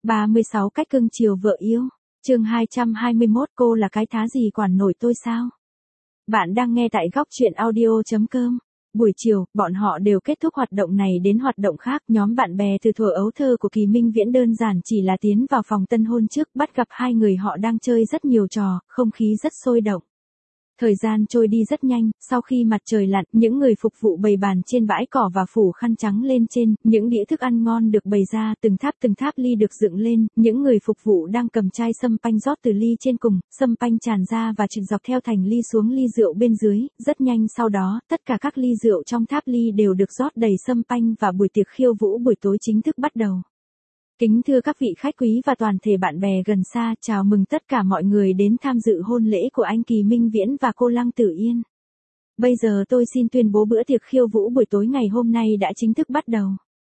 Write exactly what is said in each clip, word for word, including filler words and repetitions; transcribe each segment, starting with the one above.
ba mươi sáu cách cưng chiều vợ yêu. Chương hai trăm hai mươi mốt, cô là cái thá gì quản nổi tôi sao? Bạn đang nghe tại góc truyện audio chấm com. Buổi chiều, bọn họ đều kết thúc hoạt động này đến hoạt động khác. Nhóm bạn bè từ thuở ấu thơ của Kỳ Minh Viễn đơn giản chỉ là tiến vào phòng tân hôn trước, bắt gặp hai người họ đang chơi rất nhiều trò, không khí rất sôi động. Thời gian trôi đi rất nhanh, sau khi mặt trời lặn, những người phục vụ bày bàn trên bãi cỏ và phủ khăn trắng lên trên, những đĩa thức ăn ngon được bày ra, từng tháp từng tháp ly được dựng lên, những người phục vụ đang cầm chai sâm panh rót từ ly trên cùng, sâm panh tràn ra và trượt dọc theo thành ly xuống ly rượu bên dưới, rất nhanh sau đó, tất cả các ly rượu trong tháp ly đều được rót đầy sâm panh và buổi tiệc khiêu vũ buổi tối chính thức bắt đầu. Kính thưa các vị khách quý và toàn thể bạn bè gần xa, chào mừng tất cả mọi người đến tham dự hôn lễ của anh Kỳ Minh Viễn và cô Lăng Tử Yên. Bây giờ tôi xin tuyên bố bữa tiệc khiêu vũ buổi tối ngày hôm nay đã chính thức bắt đầu.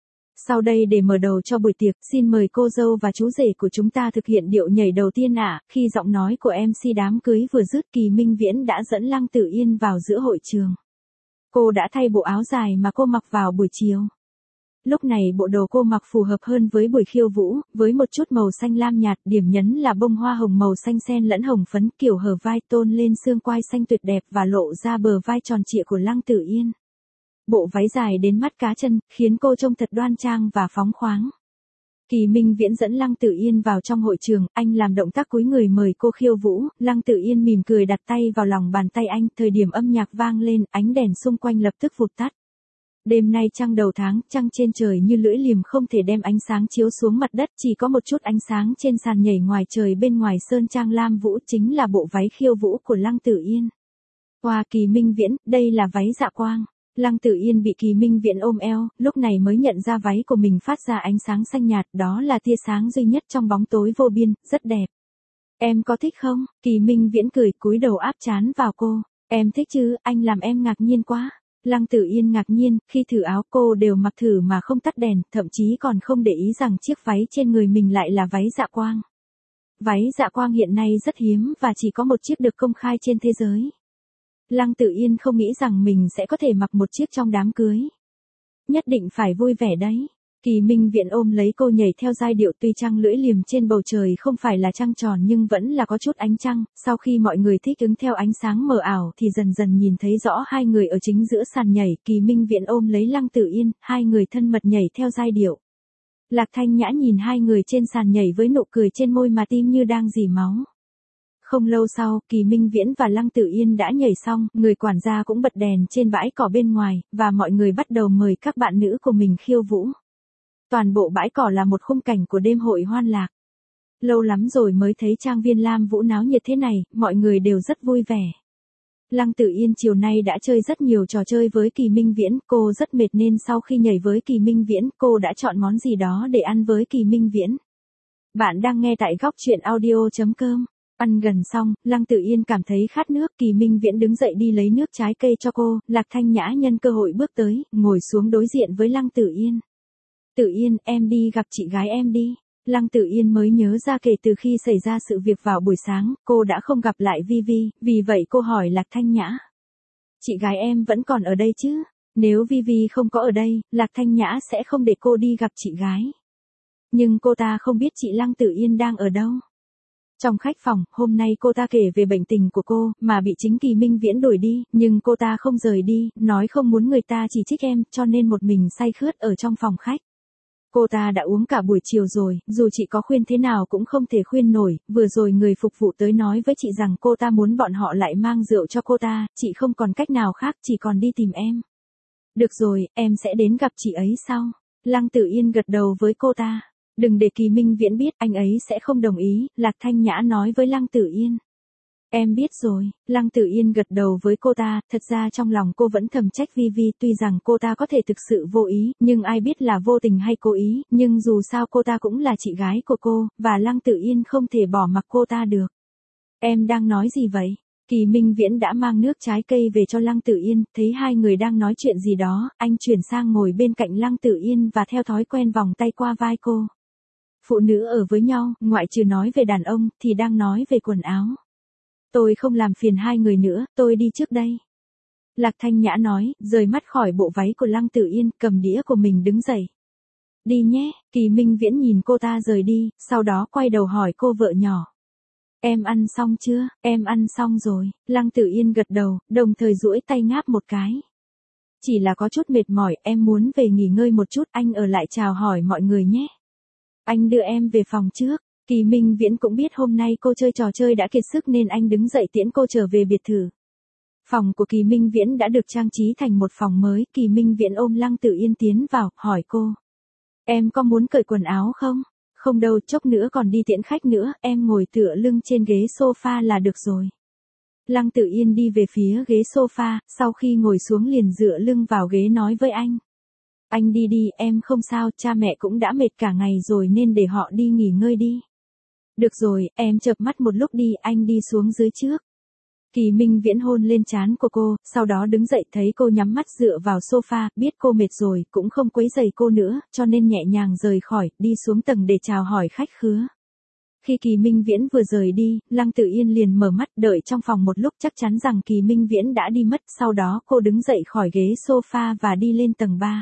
Sau đây để mở đầu cho buổi tiệc, xin mời cô dâu và chú rể của chúng ta thực hiện điệu nhảy đầu tiên ạ. Khi giọng nói của em xê đám cưới vừa dứt, Kỳ Minh Viễn đã dẫn Lăng Tử Yên vào giữa hội trường. Cô đã thay bộ áo dài mà cô mặc vào buổi chiều. Lúc này bộ đồ cô mặc phù hợp hơn với buổi khiêu vũ, với một chút màu xanh lam nhạt, điểm nhấn là bông hoa hồng màu xanh sen lẫn hồng phấn, kiểu hở vai tôn lên xương quai xanh tuyệt đẹp và lộ ra bờ vai tròn trịa của Lăng Tử Yên. Bộ váy dài đến mắt cá chân, khiến cô trông thật đoan trang và phóng khoáng. Kỳ Minh Viễn dẫn Lăng Tử Yên vào trong hội trường, anh làm động tác cúi người mời cô khiêu vũ, Lăng Tử Yên mỉm cười đặt tay vào lòng bàn tay anh, thời điểm âm nhạc vang lên, ánh đèn xung quanh lập tức vụt tắt. Đêm nay trăng đầu tháng, trăng trên trời như lưỡi liềm không thể đem ánh sáng chiếu xuống mặt đất, chỉ có một chút ánh sáng trên sàn nhảy ngoài trời bên ngoài sơn trang lam vũ, chính là bộ váy khiêu vũ của Lăng Tử Yên. Qua Kỳ Minh Viễn, đây là váy dạ quang. Lăng Tử Yên bị Kỳ Minh Viễn ôm eo, lúc này mới nhận ra váy của mình phát ra ánh sáng xanh nhạt, đó là tia sáng duy nhất trong bóng tối vô biên, rất đẹp. Em có thích không? Kỳ Minh Viễn cười cúi đầu áp trán vào cô. Em thích chứ, anh làm em ngạc nhiên quá. Lăng Tử Yên ngạc nhiên, khi thử áo cô đều mặc thử mà không tắt đèn, thậm chí còn không để ý rằng chiếc váy trên người mình lại là váy dạ quang. Váy dạ quang hiện nay rất hiếm và chỉ có một chiếc được công khai trên thế giới. Lăng Tử Yên không nghĩ rằng mình sẽ có thể mặc một chiếc trong đám cưới. Nhất định phải vui vẻ đấy. Kỳ Minh Viễn ôm lấy cô nhảy theo giai điệu, tuy trăng lưỡi liềm trên bầu trời không phải là trăng tròn nhưng vẫn là có chút ánh trăng, sau khi mọi người thích ứng theo ánh sáng mờ ảo thì dần dần nhìn thấy rõ hai người ở chính giữa sàn nhảy, Kỳ Minh Viễn ôm lấy Lăng Tử Yên, hai người thân mật nhảy theo giai điệu. Lạc Thanh Nhã nhìn hai người trên sàn nhảy với nụ cười trên môi mà tim như đang rỉ máu. Không lâu sau, Kỳ Minh Viễn và Lăng Tử Yên đã nhảy xong, người quản gia cũng bật đèn trên bãi cỏ bên ngoài, và mọi người bắt đầu mời các bạn nữ của mình khiêu vũ. Toàn bộ bãi cỏ là một khung cảnh của đêm hội hoan lạc. Lâu lắm rồi mới thấy trang viên Lam Vũ náo nhiệt thế này, mọi người đều rất vui vẻ. Lăng Tử Yên chiều nay đã chơi rất nhiều trò chơi với Kỳ Minh Viễn, cô rất mệt nên sau khi nhảy với Kỳ Minh Viễn, cô đã chọn món gì đó để ăn với Kỳ Minh Viễn. Bạn đang nghe tại góc truyện audio chấm com. Ăn gần xong, Lăng Tử Yên cảm thấy khát nước, Kỳ Minh Viễn đứng dậy đi lấy nước trái cây cho cô, Lạc Thanh Nhã nhân cơ hội bước tới, ngồi xuống đối diện với Lăng Tử Yên. Tử Yên, em đi gặp chị gái em đi. Lăng Tử Yên mới nhớ ra kể từ khi xảy ra sự việc vào buổi sáng, cô đã không gặp lại Vi Vi, vì vậy cô hỏi Lạc Thanh Nhã. Chị gái em vẫn còn ở đây chứ? Nếu Vi Vi không có ở đây, Lạc Thanh Nhã sẽ không để cô đi gặp chị gái. Nhưng cô ta không biết chị Lăng Tử Yên đang ở đâu. Trong khách phòng, hôm nay cô ta kể về bệnh tình của cô, mà bị chính Kỳ Minh Viễn đuổi đi, nhưng cô ta không rời đi, nói không muốn người ta chỉ trích em, cho nên một mình say khướt ở trong phòng khách. Cô ta đã uống cả buổi chiều rồi, dù chị có khuyên thế nào cũng không thể khuyên nổi, vừa rồi người phục vụ tới nói với chị rằng cô ta muốn bọn họ lại mang rượu cho cô ta, chị không còn cách nào khác, chỉ còn đi tìm em. Được rồi, em sẽ đến gặp chị ấy sau. Lăng Tử Yên gật đầu với cô ta. Đừng để Kỳ Minh Viễn biết, anh ấy sẽ không đồng ý, Lạc Thanh Nhã nói với Lăng Tử Yên. Em biết rồi, Lăng Tử Yên gật đầu với cô ta, thật ra trong lòng cô vẫn thầm trách Vi Vi, tuy rằng cô ta có thể thực sự vô ý, nhưng ai biết là vô tình hay cố ý, nhưng dù sao cô ta cũng là chị gái của cô, và Lăng Tử Yên không thể bỏ mặc cô ta được. Em đang nói gì vậy? Kỳ Minh Viễn đã mang nước trái cây về cho Lăng Tử Yên, thấy hai người đang nói chuyện gì đó, anh chuyển sang ngồi bên cạnh Lăng Tử Yên và theo thói quen vòng tay qua vai cô. Phụ nữ ở với nhau, ngoại trừ nói về đàn ông, thì đang nói về quần áo. Tôi không làm phiền hai người nữa, tôi đi trước đây. Lạc Thanh Nhã nói, rời mắt khỏi bộ váy của Lăng Tử Yên, cầm đĩa của mình đứng dậy. Đi nhé, Kỳ Minh Viễn nhìn cô ta rời đi, sau đó quay đầu hỏi cô vợ nhỏ. Em ăn xong chưa? Em ăn xong rồi, Lăng Tử Yên gật đầu, đồng thời duỗi tay ngáp một cái. Chỉ là có chút mệt mỏi, em muốn về nghỉ ngơi một chút, anh ở lại chào hỏi mọi người nhé. Anh đưa em về phòng trước. Kỳ Minh Viễn cũng biết hôm nay cô chơi trò chơi đã kiệt sức nên anh đứng dậy tiễn cô trở về biệt thự. Phòng của Kỳ Minh Viễn đã được trang trí thành một phòng mới, Kỳ Minh Viễn ôm Lăng Tử Yên tiến vào, hỏi cô. Em có muốn cởi quần áo không? Không đâu, chốc nữa còn đi tiễn khách nữa, em ngồi tựa lưng trên ghế sofa là được rồi. Lăng Tử Yên đi về phía ghế sofa, sau khi ngồi xuống liền dựa lưng vào ghế nói với anh. Anh đi đi, em không sao, cha mẹ cũng đã mệt cả ngày rồi nên để họ đi nghỉ ngơi đi. Được rồi, em chợp mắt một lúc đi, anh đi xuống dưới trước. Kỳ Minh Viễn hôn lên trán của cô, sau đó đứng dậy thấy cô nhắm mắt dựa vào sofa, biết cô mệt rồi, cũng không quấy rầy cô nữa, cho nên nhẹ nhàng rời khỏi, đi xuống tầng để chào hỏi khách khứa. Khi Kỳ Minh Viễn vừa rời đi, Lăng Tử Yên liền mở mắt đợi trong phòng một lúc chắc chắn rằng Kỳ Minh Viễn đã đi mất, sau đó cô đứng dậy khỏi ghế sofa và đi lên tầng ba.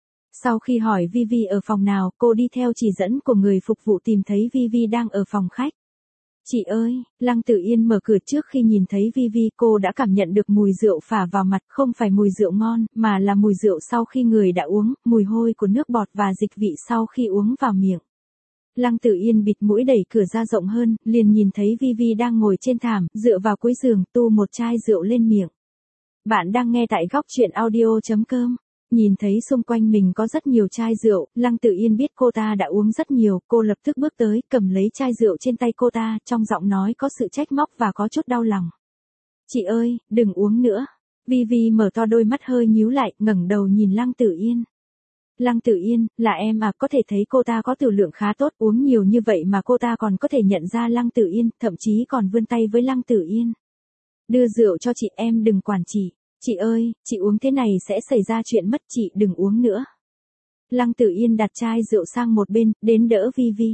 Sau khi hỏi Vivi ở phòng nào, cô đi theo chỉ dẫn của người phục vụ tìm thấy Vivi đang ở phòng khách. Chị ơi, Lăng Tử Yên mở cửa trước khi nhìn thấy Vivi, cô đã cảm nhận được mùi rượu phả vào mặt, không phải mùi rượu ngon, mà là mùi rượu sau khi người đã uống, mùi hôi của nước bọt và dịch vị sau khi uống vào miệng. Lăng Tử Yên bịt mũi đẩy cửa ra rộng hơn, liền nhìn thấy Vivi đang ngồi trên thảm, dựa vào cuối giường, tu một chai rượu lên miệng. Bạn đang nghe tại góc truyện audio chấm com. Nhìn thấy xung quanh mình có rất nhiều chai rượu, Lăng Tử Yên biết cô ta đã uống rất nhiều, cô lập tức bước tới, cầm lấy chai rượu trên tay cô ta, trong giọng nói có sự trách móc và có chút đau lòng. Chị ơi, đừng uống nữa. Vivi mở to đôi mắt hơi nhíu lại, ngẩng đầu nhìn Lăng Tử Yên. Lăng Tử Yên, là em à, có thể thấy cô ta có tiểu lượng khá tốt, uống nhiều như vậy mà cô ta còn có thể nhận ra Lăng Tử Yên, thậm chí còn vươn tay với Lăng Tử Yên. Đưa rượu cho chị, em đừng quản chị. Chị ơi, chị uống thế này sẽ xảy ra chuyện mất, chị đừng uống nữa. Lăng Tử Yên đặt chai rượu sang một bên, đến đỡ Vivi.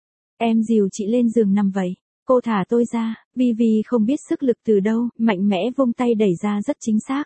Em dìu chị lên giường nằm vậy. Cô thả tôi ra, Vivi không biết sức lực từ đâu, mạnh mẽ vung tay đẩy ra rất chính xác.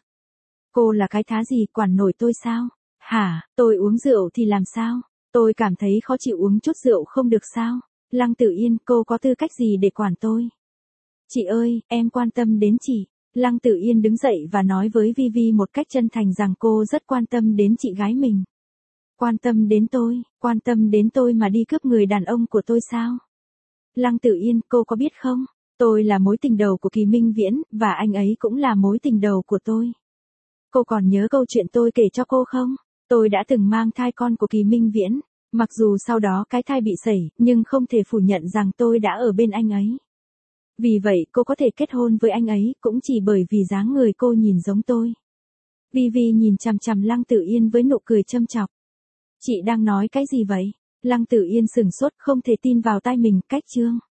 Cô là cái thá gì, quản nổi tôi sao? Hả, tôi uống rượu thì làm sao? Tôi cảm thấy khó chịu, uống chút rượu không được sao? Lăng Tử Yên, cô có tư cách gì để quản tôi? Chị ơi, em quan tâm đến chị. Lăng Tử Yên đứng dậy và nói với Vivi một cách chân thành rằng cô rất quan tâm đến chị gái mình. Quan tâm đến tôi, quan tâm đến tôi mà đi cướp người đàn ông của tôi sao? Lăng Tử Yên, cô có biết không? Tôi là mối tình đầu của Kỳ Minh Viễn, và anh ấy cũng là mối tình đầu của tôi. Cô còn nhớ câu chuyện tôi kể cho cô không? Tôi đã từng mang thai con của Kỳ Minh Viễn. Mặc dù sau đó cái thai bị sẩy, nhưng không thể phủ nhận rằng tôi đã ở bên anh ấy. Vì vậy cô có thể kết hôn với anh ấy, cũng chỉ bởi vì dáng người cô nhìn giống tôi. Vivi nhìn chằm chằm Lăng Tử Yên với nụ cười châm chọc. Chị đang nói cái gì vậy? Lăng Tử Yên sửng sốt, không thể tin vào tai mình, cách chương.